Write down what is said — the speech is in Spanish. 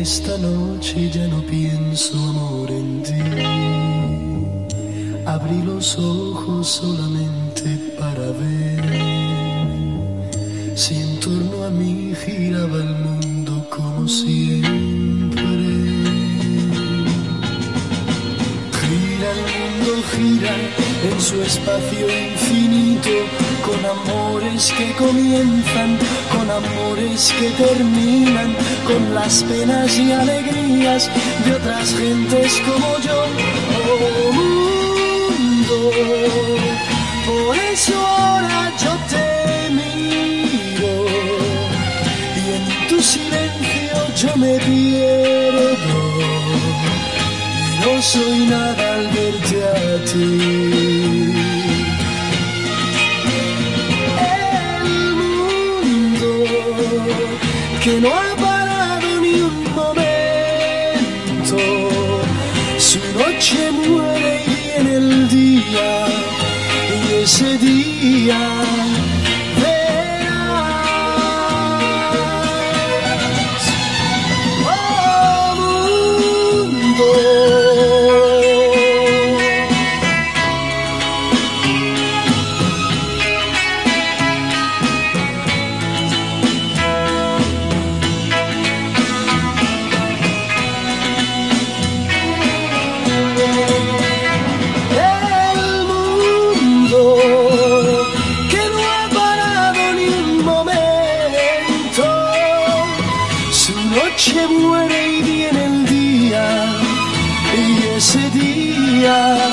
esta noche ya no pienso, amor, en ti. Abrí los ojos solamente para ver si en torno a mí giraba el mundo como siempre. Gira el mundo, gira en su espacio infinito, con amores que comienzan, con amores que terminan, con las penas y alegrías de otras gentes como yo. Oh mundo, por eso ahora yo te miro y en tu silencio yo me pierdo. No soy nada al verte a ti. El mundo que no ha parado ni un momento, su noche muere y viene el día, y ese día verás. Oh mundo, muere y viene el día, y ese día